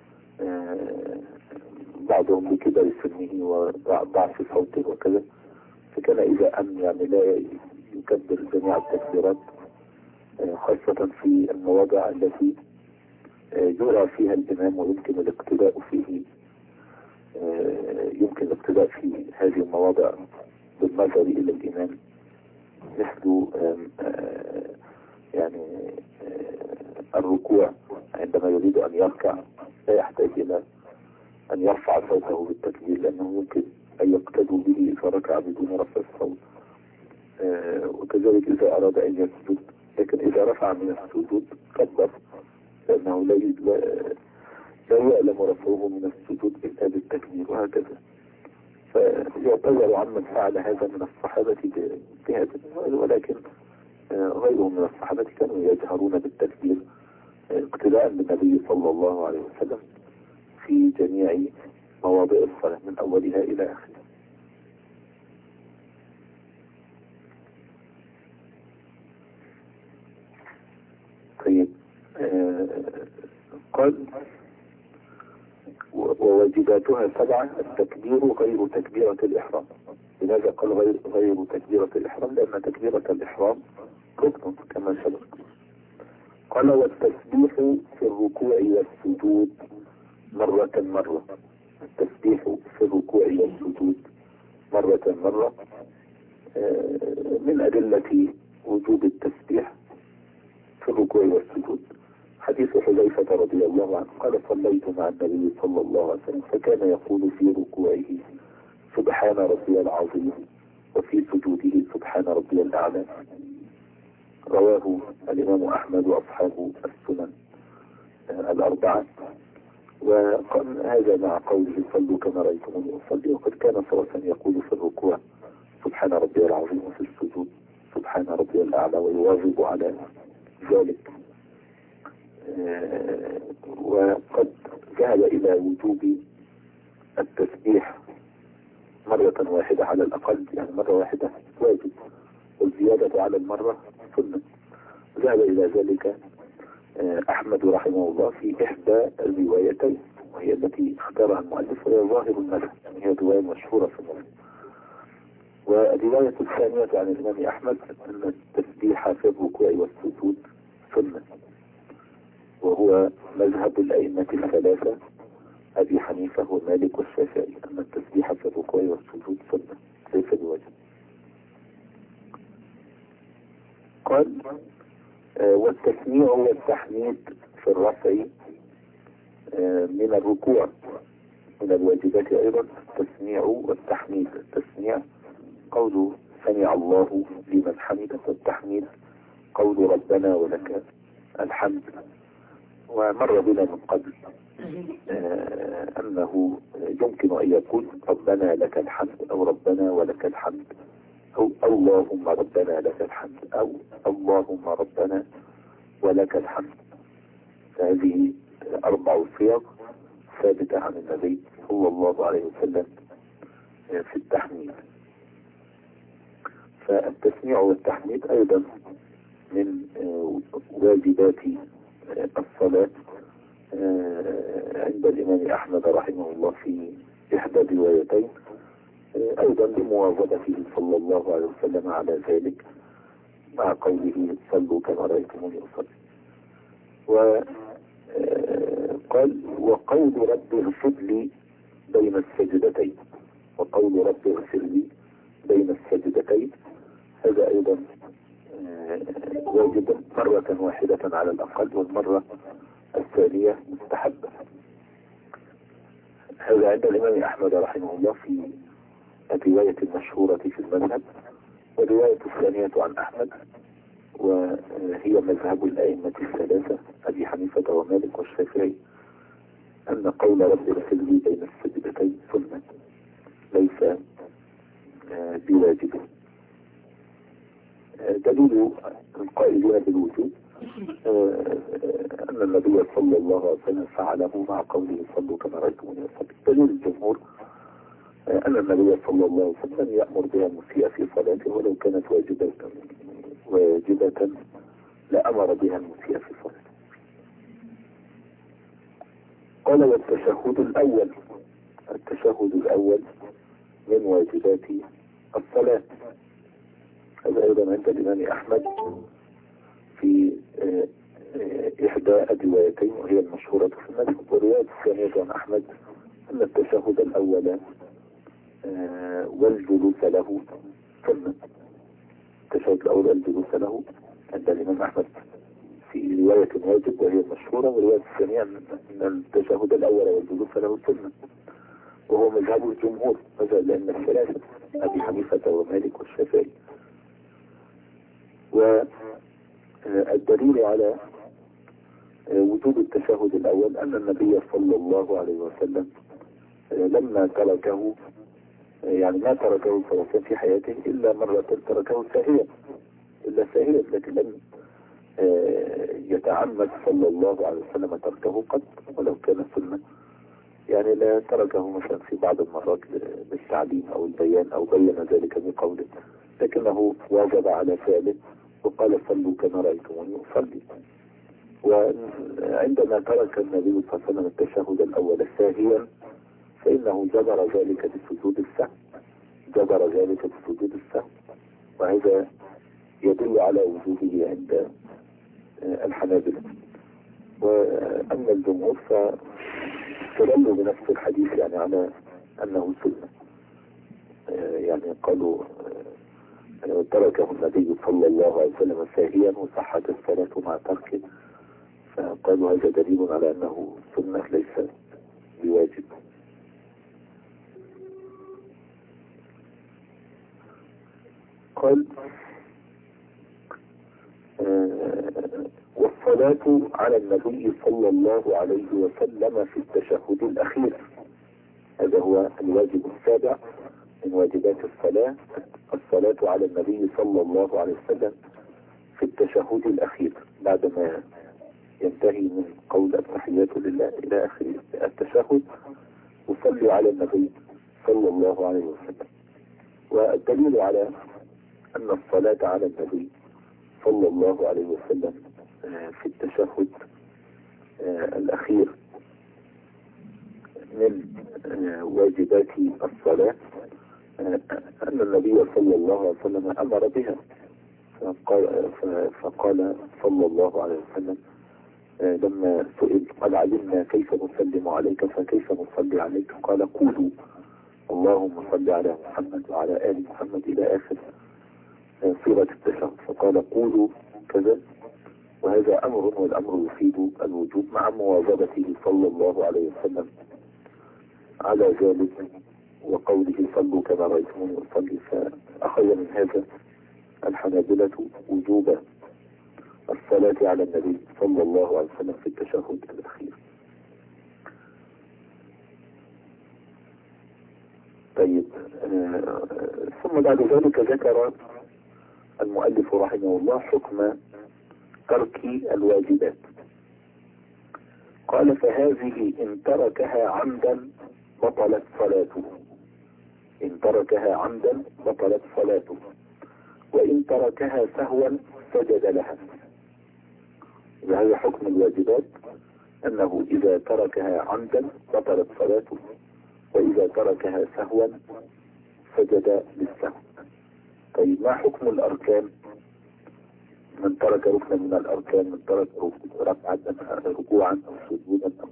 بعضهم بكبر سنه وضعف صوته وكذا، فكان إذا أمن يعني لا يكبر جميع التكبيرات، خاصة في المواضع التي يرى فيها الإمام ويمكن الاقتداء فيه، يمكن الاقتداء في هذه المواضع بالنظر إلى الإمام، مثل يعني الركوع عندما يريد أن يركع لا يحتاج إلى أن يرفع صوته بالتكبير، لأنه يمكن أن يقتدوا به إذا ركع بدون رفع الصوت. وكذلك إذا أراد أن يسجد، لكن إذا رفع من السجود كبر، لأنه لا لا يعلم رفعه من السجود إلا بالتكبير، وهكذا. فيعتذر عمن فعل هذا من الصحابة بهذا، ولكن غيرهم من الصحابة كانوا يجهرون بالتكبير اقتداء بالنبي صلى الله عليه وسلم في جميع مواضع الصلاة من أولها إلى آخرها. طيب، آه قال وواجباتها سبعة. التكبير غير تكبيرة الإحرام. لماذا قال غير غير تكبيرة الإحرام؟ لأن تكبيرة الإحرام ركن كما سبق. قال والتسبيح في الركوع والسجود مرة مرة. التسبيح في الركوع والسجود مرة مرة من أدلة وجوب التسبيح في الركوع والسجود حديث حذيفة رضي الله عنه قال صليت مع النبي صلى الله عليه وسلم فكان يقول في ركوعه سبحان ربي العظيم وفي سجوده سبحان ربي الأعلى. رواه الإمام أحمد وأصحاب السنن الأربعة. وقال هذا مع قوله صلوا كما رأيتموني أصلي، وقد كان صلى الله عليه وسلم يقول في الركوع سبحان ربي العظيم وفي السجود سبحان ربي الأعلى، ويواظب على ذلك. آه وقد ذهب إلى وجوب التسبيح مرة واحدة على الأقل، يعني مرة واحدة واجب، والزيادة على المرة سنة. ذهب إلى ذلك آه أحمد رحمه الله في إحدى الروايتين، وهي التي اختارها المؤلف، وهي ظاهر المذهب، هي رواية مشهورة في المذهب. والرواية الثانية عن الإمام أحمد أن التسبيح في الركوع والسجود سنة، وهو مذهب الأئمة الثلاثة أبي حنيفة ومالك والشافعي، أن التسبيح في الركوع والسجود سنة ليس بواجب. قال آه والتسميع والتحميد في الرفع آه من الركوع من الواجبات أيضا التسميع والتحميد. التسميع قول سمع الله لمن حمده، والتحميد قول ربنا ولك الحمد. ومر بنا من قبل آه أنه يمكن أن يقول ربنا لك الحمد أو ربنا ولك الحمد أو اللهم ربنا لك الحمد أو اللهم ربنا ولك الحمد. فهذه أربع صيغ ثابتة عن النبي صلى الله عليه وسلم في التحميد. فالتسميع والتحميد أيضا من واجبات الصلاة عند الإمام أحمد رحمه الله في إحدى الروايتين، أيضا لمواظبته صلى الله عليه وسلم على ذلك مع قوله صلوا كما رأيتموني أصلي. وقال وقول رب اغفر لي بين السجدتين، وقول رب اغفر لي بين السجدتين هذا أيضا واجب مرة واحدة على الأقل، والمرة الثانية مستحبة. هذا عند الإمام أحمد رحمه الله في الرواية المشهورة في المذهب. والرواية الثانية عن أحمد وهي مذهب الأئمة الثلاثة أبي حنيفة ومالك والشافعي أن قول رب اغفر لي بين السجدتين سنة ليس بواجب. دليل القائلين بالوجوب أن النبي صلى الله عليه وسلم فعله مع قوله صلوا كما رأيتموني أصلي. دليل الجمهور أن النبي صلى الله عليه وسلم يأمر بها المسيء في صلاته ولو كانت واجبة واجبة لأمر بها المسيء في صلاته. قال والتشهد الأول، التشهد الأول من واجبات الصلاة. هذا أيضا عند الإمام أحمد في إحدى الروايتين وهي المشهورة في المذهب. والرواية الثانية عن أحمد أن التشهد الأول والجلوس له سنة. التشهد الأول والجلوس له عند الإمام أحمد في رواية واجب وهي المشهورة، والرواية الثانية أن التشهد الأول والجلوس له سنة، وهو مذهب الجمهور، مذهب لأن الثلاثة أبي حنيفة ومالك والشافعي. والدليل على وجود التشهد الأول أن النبي صلى الله عليه وسلم لما تركه، يعني ما تركه صلى الله عليه وسلم في حياته إلا مرة تركه ساهيا، إلا ساهيا، لكن لم يتعمد صلى الله عليه وسلم تركه قط ولو كان سنة. يعني لا تركه مثلا في بعض المرات للتعليم أو البيان أو بين ذلك بقوله، لكنه واجب على فعله وقال صلوا كما رأيتموني أصلي. وعندما ترك النبي صلى الله عليه وسلم التشهد الأول ساهيا فإنه جبر ذلك بسجود السهو، جبر ذلك بسجود السهو، وهذا يدل على وجوده عند الحنابلة. وأما الجمهور فاستدلوا بنفس الحديث يعني على أنه سنة، يعني قالوا تركه النبي صلى الله عليه وسلم ساهيا وصحت الصلاة مع تركه، فقالوا هذا دليل على أنه سنة ليس بواجب. قال والصلاة على النبي صلى الله عليه وسلم في التشهد الأخير، هذا هو الواجب السابع من واجبات الصلاة، الصلاة على النبي صلى الله عليه وسلم في التشهد الأخير بعدما ينتهي من قول التحيات لله إلى آخر التشهد وصلي على النبي صلى الله عليه وسلم. والدليل على أن الصلاة على النبي صلى الله عليه وسلم في التشهد الأخير من واجبات الصلاة أن النبي صلى الله عليه وسلم أمر بها، فقال, فقال صلى الله عليه وسلم لما سئل قال علمنا كيف نسلم عليك فكيف نصلي عليك، قال قولوا اللهم صل على محمد وعلى آل محمد إلى آخر صيغة التشهد، فقال قولوا كذا. وهذا أمر، والأمر يفيد الوجوب مع مواظبته صلى الله عليه وسلم على ذلك وقوله صلوا كما رأيتموني أصلي. فأخذ من هذا الحنابلة وجوب الصلاة على النبي صلى الله عليه وسلم في التشهد الأخير. طيب آه ثم بعد ذلك ذكر المؤلف رحمه الله حكم ترك الواجبات. قال فهذه إن تركها عمدا بطلت صلاته، إن تركها عمدا بطلت صلاته، وإن تركها سهوا سجد لها. وهذا حكم الواجبات أنه إذا تركها عمدا بطلت صلاته، وإذا تركها سهوا سجد للسهو. طيب ما حكم الأركان؟ من ترك ركنا من الأركان، من ترك ركعة ركوعا أو سجودا أو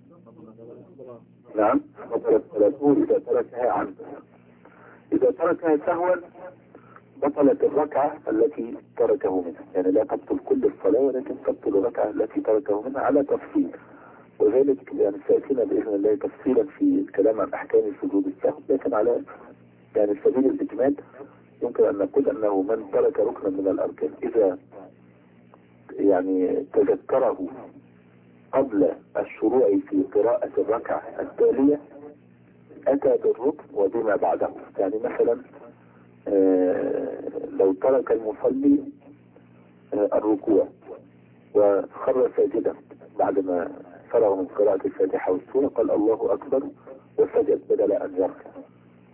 نعم بطلت صلاته إذا تركها عمدا. إذا تركها سهوا بطلت الركعة التي تركه منها، يعني لا تبطل كل الصلاة ولكن تبطل الركعة التي تركه منها على تفصيل، وذلك يعني سيأتينا بإذن الله تفصيلا في الكلام عن أحكام سجود السهو، لكن على يعني سبيل الإجمال يمكن أن نقول أنه من ترك ركنا من الأركان إذا يعني تذكره قبل الشروع في قراءة الركعة التالية أتى بالركن وبما بعده. يعني مثلا آه لو ترك المصلي آه الركوع وخر ساجدا بعدما فرغ من قراءة الفاتحة والسورة قال الله أكبر وسجد بدل أن يركع،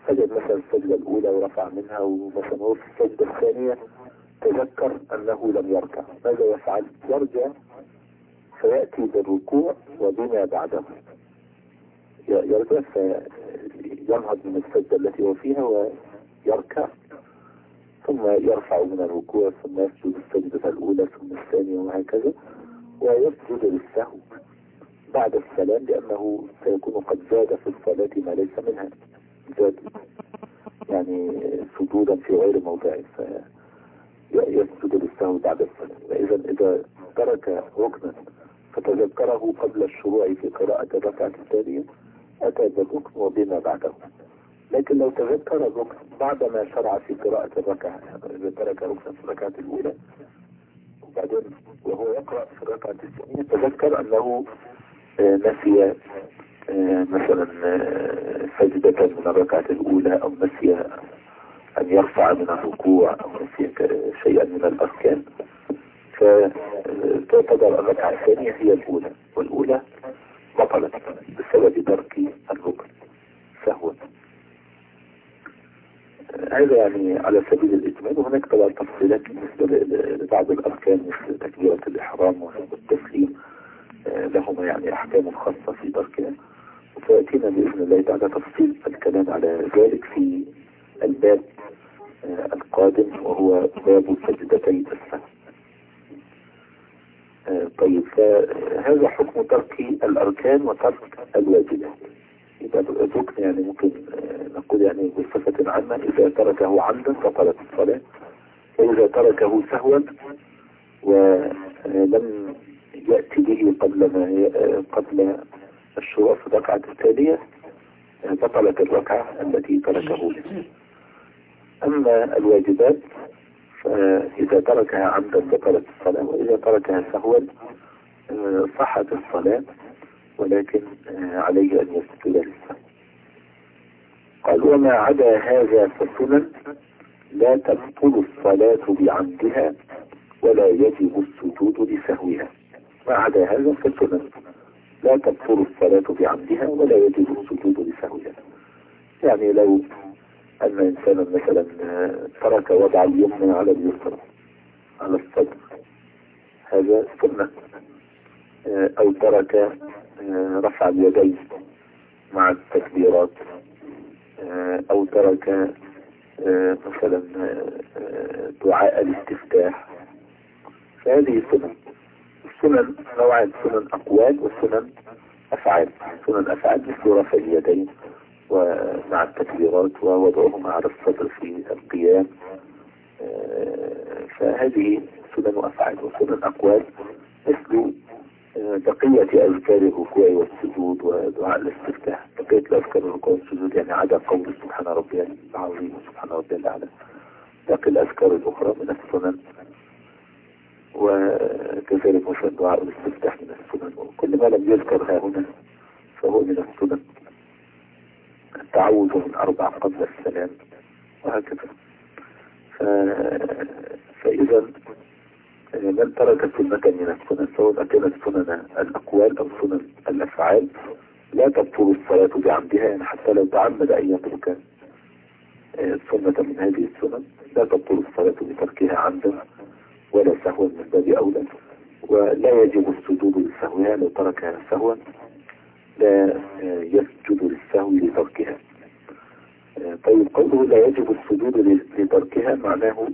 سجد مثلا السجدة الأولى ورفع منها، ومثلا هو في السجدة الثانية تذكر أنه لم يركع، ماذا يفعل؟ يرجع فيأتي بالركوع وبما بعده، يرجع فينهض من السجدة التي هو فيها ويركع، ثم يرفع من الركوع، ثم يسجد السجدة الأولى ثم الثانية، وهكذا، ويسجد للسهو بعد السلام، لأنه سيكون قد زاد في الصلاة ما ليس منها، زاد يعني سجودا في غير موضعه، فيسجد للسهو بعد السلام. فإذا إذا ترك ركنا فتذكره قبل الشروع في قراءة الركعة التالية أتى بالركن وبما بعده. لكن لو تذكر الركن بعدما شرع في قراءة الركعة، إذا ترك ركنا في الركعة الأولى وبعدين وهو يقرأ في الركعة الثانية تذكر أنه نسي مثلا سجدة من الركعة الأولى، أو نسي أن يرفع من الركوع، أو نسي شيئا من الأركان، فتعتبر الركعة الثانية هي الأولى، والأولى بطلت بسبب ترك الركن سهوا. هذا يعني على سبيل الإجمال، وهناك طبعا تفصيلات بالنسبة لبعض الأركان مثل تكبيرة الإحرام والتسليم، لهما يعني أحكام خاصة في تركها، وسيأتينا بإذن الله تعالى تفصيل الكلام على ذلك في الباب القادم، وهو باب سجدتي السهو. طيب، فهذا حكم ترك الأركان وترك الواجبات. يبقى الركن يعني ممكن نقول يعني بصفة عامة إذا تركه عمدا بطلت الصلاة، وإذا تركه سهوا ولم يأتي به قبل ما قبل الشروع في الركعة التالية بطلت الركعة التي تركه. أما الواجبات فإذا تركها عمدا بطلت الصلاة، وإذا تركها سهوا صحت الصلاة، ولكن عليه أن يسجد للسهو. قال: وما عدا هذا فالسنن لا تبطل الصلاة بعمدها ولا يجب السجود لسهوها. ما عدا هذا فالسنن لا تبطل الصلاة بعمدها ولا يجب السجود لسهوها. يعني لو أن إنسانا مثلا ترك وضع اليمنى على اليسرى على الصدر، هذا سنة، أو ترك رفع اليدين مع التكبيرات، أو ترك مثلا دعاء الاستفتاح، فهذه سنن. السنن نوعان: سنن أقوال وسنن أفعال. سنن أفعال مثل رفع اليدين ومع التكبيرات ووضعهما على الصدر في القيام، فهذه سنن أفعال. وسنن أقوال مثل بقية أذكار الركوع والسجود ودعاء الاستفتاح، بقية أذكار الركوع والسجود يعني عدا قول سبحان ربي العظيم وسبحان ربي الأعلى، باقي الأذكار الأخرى من السنن، وكذلك مثلا دعاء الاستفتاح من السنن، وكل ما لم يذكر ها هنا فهو من السنن. التعوذ من أربع قبل السلام، وهكذا. ف... فإذا من ترك سنة من السنن سواء كانت سنن الأقوال أو سنن الأفعال لا تبطل الصلاة بعمدها، يعني حتى لو تعمد أن يترك سنة من هذه السنن لا تبطل الصلاة بتركها عمدا ولا سهوا من باب أولى، ولا يجب السجود لسهوها. لو تركها سهوا لا يسجد للسهو لتركها. طيب، قوله لا يجب السجود لتركها معناه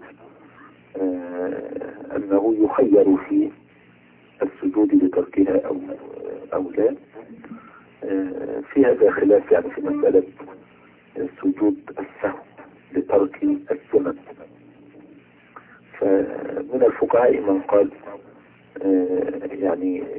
أنه يخير في السجود لتركها أو أو لا. في هذا خلاف يعني في مسألة سجود السهو لترك السنن. فمن الفقهاء من قال يعني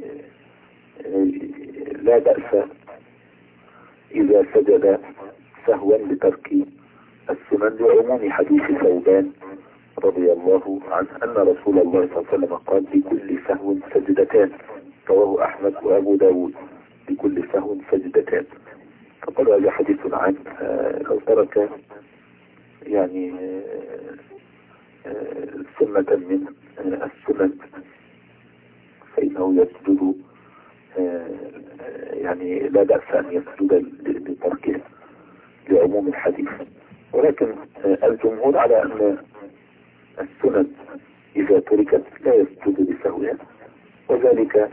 لا بأس إذا سجد سهوا لترك السنن، لعموم حديث ثوبان رضي الله عنه أن رسول الله صلى الله عليه وسلم قال: لكل سهو سجدتان. رواه أحمد وأبو داود: لكل سهو سجدتان. فقالوا هذا حديث عام، لو ترك يعني سنة من السنن فإنه يسجد، يعني لا بأس أن يسجد لتركها، لعموم الحديث. ولكن الجمهور على أن السنن إذا تركت لا يسجد لسهوها، وذلك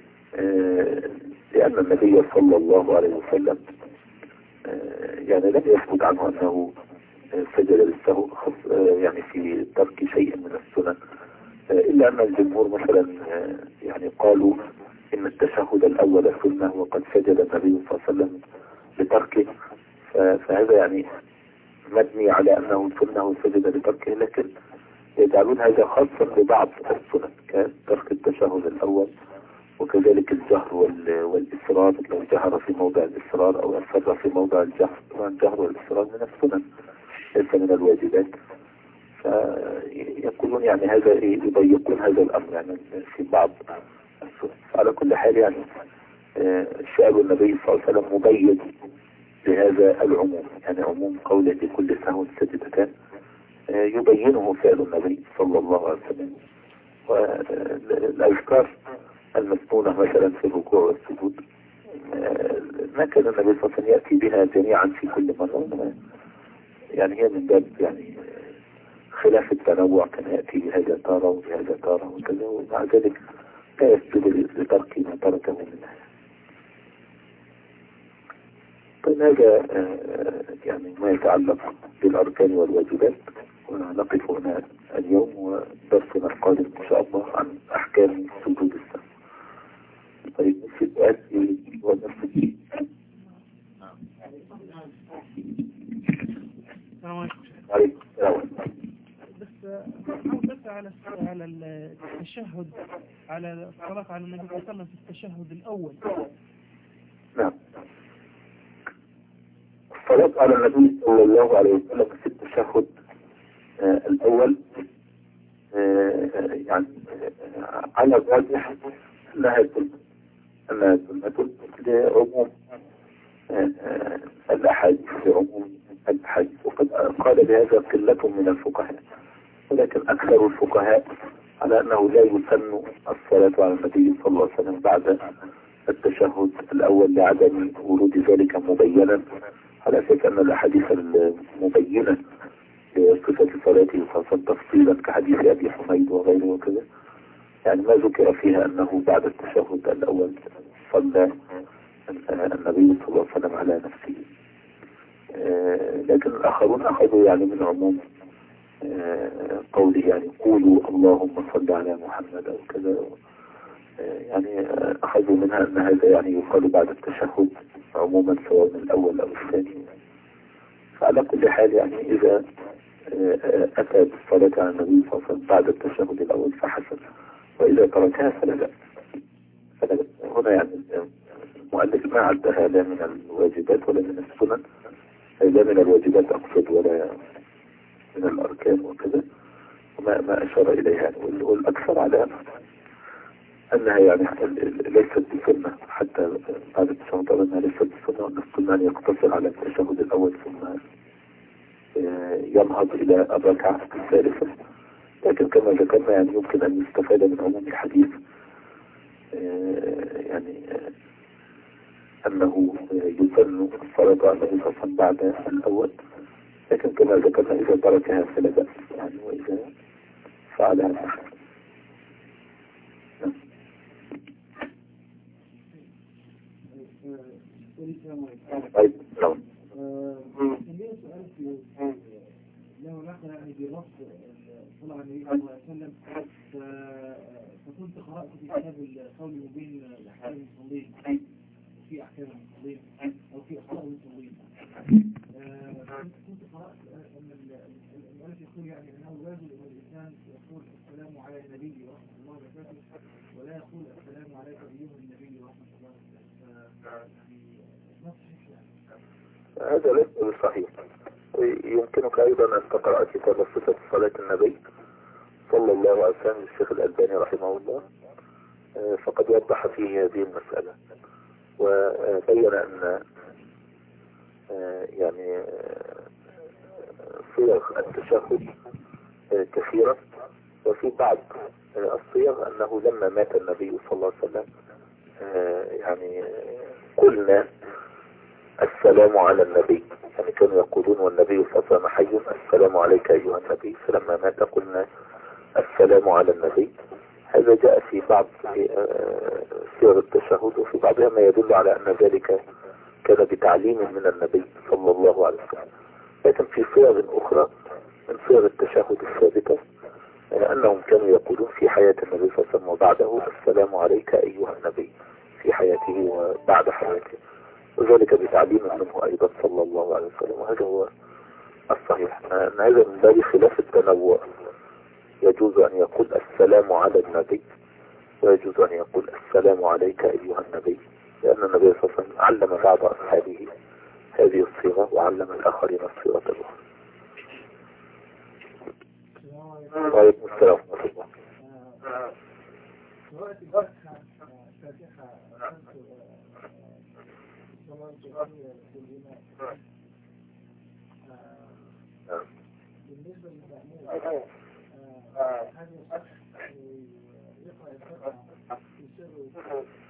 لأن النبي صلى الله عليه وسلم يعني لم يثبت عنه أنه سجد للسهو يعني في ترك شيء من السنن، إلا أن الجمهور مثلا يعني قالوا إن التشهد الأول سنة وقد سجد النبي صلى الله عليه وسلم لتركه، فهذا يعني مبني على أنه سنة وسجد لتركه، لكن يجعلون هذا خاصا ببعض السنن كترك التشهد الأول، وكذلك الجهر والإصرار لو جهر في موضع الإصرار أو أصر في موضع الجهر. طبعا الجهر والإصرار من السنن ليس من الواجبات، فيقولون يعني هذا يضيقون هذا الأمر يعني في بعض السنن. على كل حال يعني شأن النبي صلى الله عليه وسلم مبين بهذا العموم، يعني عموم قوله لكل سهو سجدتان يبينه فعل النبي صلى الله عليه وسلم. والأذكار المسنونة مثلا في الركوع والسجود ما كان النبي صلى الله عليه وسلم يأتي بها جميعا في كل مرة، يعني هي من باب يعني خلاف التنوع، كان يأتي بهذا تارة وبهذا تارة وكذا، ومع ذلك لا يسجد لترك ما تركه منها. طيب هذا يعني ما يتعلق بالأركان والواجبات، ونقف هنا اليوم، ودرسنا القادم إن شاء الله عن أحكام سجود السهو. طيب في السؤال والنفس. عليكم السلام. بس حاول بس على على التشهد، على الصلاة على النبي صلى الله عليه وسلم في التشهد الأول. نعم، الصلاة على النبي صلى الله عليه وسلم في التشهد آه الأول آه يعني آه على الراجح أنها سنة، أنها سنة لعموم آه آه الأحاديث، لعموم الأحاديث، وقد قال بهذا قلة من الفقهاء، ولكن أكثر الفقهاء على أنه لا يسن الصلاة على النبي صلى الله عليه وسلم بعد التشهد الأول لعدم ورود ذلك مبينا، على أساس أن الأحاديث المبينة لصفة صلاته خاصة تفصيلا كحديث أبي حميد وغيره وكذا، يعني ما ذكر فيها أنه بعد التشهد الأول صلى النبي صلى الله عليه وسلم على نفسه. لكن الآخرون أخذوا يعني من عموم قوله يعني قولوا اللهم صل على محمد أو كذا، يعني أخذوا منها أن هذا يعني يقال بعد التشهد عموما سواء الأول أو الثاني. فعلى كل حال يعني إذا أتى بالصلاة على النبي صلى الله عليه وسلم بعد التشهد الأول فحسن، وإذا تركها فلا بأس. فلا بأس. هنا يعني المؤلف ما عدها لا من الواجبات ولا من السنن، لا من الواجبات أقصد ولا من الأركان وكذا، وما ما أشار إليها، والأكثر على أنها يعني ليست بسنة حتى بعد التشهد، أنها ليست بسنة، وأن السنة أن يقتصر على التشهد الأول ثم ينهض إلى الركعة الثالثة. لكن كما ذكرنا يعني يمكن أن يستفاد من عموم الحديث يعني أنه يسن الصلاة على النبي صلى الله عليه وسلم بعد الأول، لكن كما ذكرنا إذا تركها فلا بأس يعني، وإذا فعلها فحسن. طيب نعم. ليه سؤال له علاقة يعني بنص صلى على النبي صلى الله عليه وسلم، فكنت قرأت في كتاب القول بين أحكام المصلين، في أحكام المصلين أو في أخطاء المصلين، كنت قرأت أن المؤلف يقول يعني أنه واجب أن الإنسان يقول السلام على النبي ورحمة الله وبركاته، ولا يقول السلام عليك أيها النبي ورحمة الله وبركاته. هذا ليس صحيح. يمكنك أيضا أن تقرأ كتاب صفة صلاة النبي صلى الله عليه وسلم للشيخ الألباني رحمه الله، فقد وضح فيه هذه المسألة، وبين أن يعني صيغ التشهد كثيرة، وفي بعض الصيغ أنه لما مات النبي صلى الله عليه وسلم يعني قلنا السلام على النبي، يعني كانوا يقولون والنبي صلى الله عليه وسلم حي السلام عليك أيها النبي، فلما مات قلنا السلام على النبي. هذا جاء في بعض سير التشهد، وفي بعضها ما يدل على أن ذلك كان بتعليم من النبي صلى الله عليه وسلم. لكن في صيغ أخرى من صيغ التشهد الثابتة أنهم كانوا يقولون في حياة النبي صلى الله عليه وسلم وبعده السلام عليك أيها النبي في حياته وبعد حياته، وذلك بتعليم منه أيضا صلى الله عليه وسلم. وهذا هو الصحيح، أن هذا من باب خلاف التنوع. يجوز أن يقول السلام على النبي، ويجوز أن يقول السلام عليك أيها النبي، لأن النبي صلى الله عليه وسلم علم بعض أصحابه هذه الصيغة وعلم الآخرين الصيغة الأخرى. وعليكم السلام ورحمة الله. دلوقتي الفاتحة الفاتحة زمان جميع للإمام بالنسبة للمأمون هل يصح يقرأ الفاتحة في سر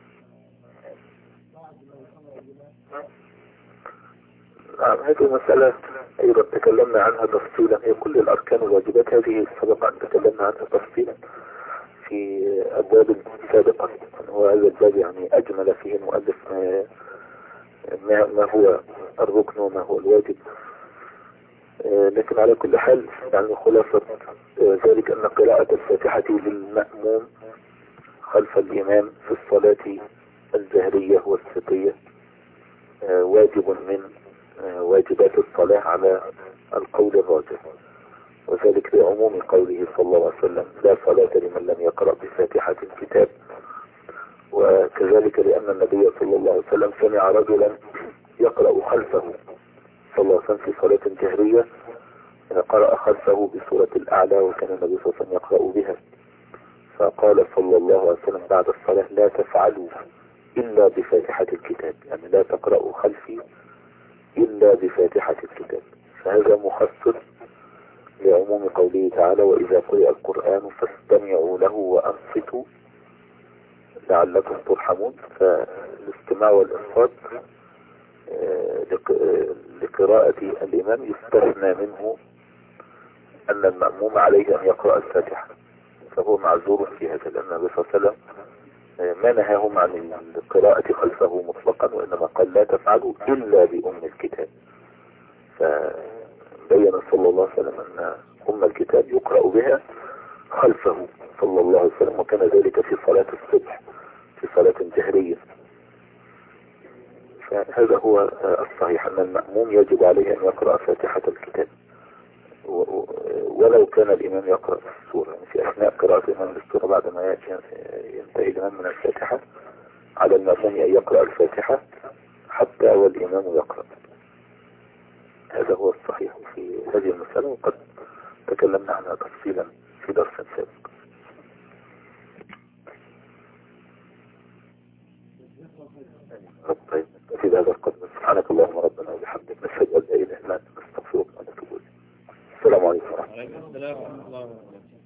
بعد ما يقرأ الإمام؟ نعم، هذه مسألة أيضا تكلمنا عنها تفصيلا. هي كل الأركان والواجبات هذه سبق أن تكلمنا عنها تفصيلا في أبواب سابقة، وهذا الباب يعني أجمل فيه المؤلف ما, ما هو الركن وما هو الواجب. لكن على كل حال يعني خلاصة ذلك أن قراءة الفاتحة للمأموم خلف الإمام في الصلاة الجهرية والسرية واجب من واجبات الصلاة على القول الراجح، وذلك لعموم قوله صلى الله عليه وسلم لا صلاة لمن لم يقرأ بفاتحة الكتاب. وكذلك لأن النبي صلى الله عليه وسلم سمع رجلا يقرأ خلفه صلى الله عليه وسلم في صلاة جهرية، قرأ خلفه بسورة الأعلى وكان النبي صلى الله عليه وسلم يقرأ بها، فقال صلى الله عليه وسلم بعد الصلاة لا تفعلوا إلا بفاتحة الكتاب، يعني لا تقرأوا خلفي إلا بفاتحة الكتاب. فهذا مخصص لعموم قوله تعالى وإذا قرئ القرآن فاستمعوا له وأنصتوا لعلكم ترحمون. فالاستماع والإنصات لقراءة الإمام يستثنى منه أن المأموم عليه أن يقرأ الفاتحة، فهو معذور في هذا، لأن النبي صلى الله عليه وسلم ما نهاهم عن القراءة خلفه مطلقا، وإنما قال لا تفعلوا إلا بأم الكتاب. فبين صلى الله عليه وسلم أن أم الكتاب يقرأ بها خلفه صلى الله عليه وسلم، وكان ذلك في صلاة الصبح في صلاة جهرية. فهذا هو الصحيح أن المأموم يجب عليه أن يقرأ فاتحة الكتاب ولو كان الإمام يقرأ السورة. في أثناء قراءة الإمام للسورة بعدما ينتهي الإمام من الفاتحة على المأموم أن يقرأ الفاتحة حتى والإمام يقرأ. هذا هو الصحيح في هذه المسألة، وقد تكلمنا عنها تفصيلا في درس سابق. طيب في هذا القدر سبحانك اللهم ربنا وبحمدك نشهد أن لا إله إلا أنت نستغفرك ونتوب إليك. السلام عليكم ورحمة الله.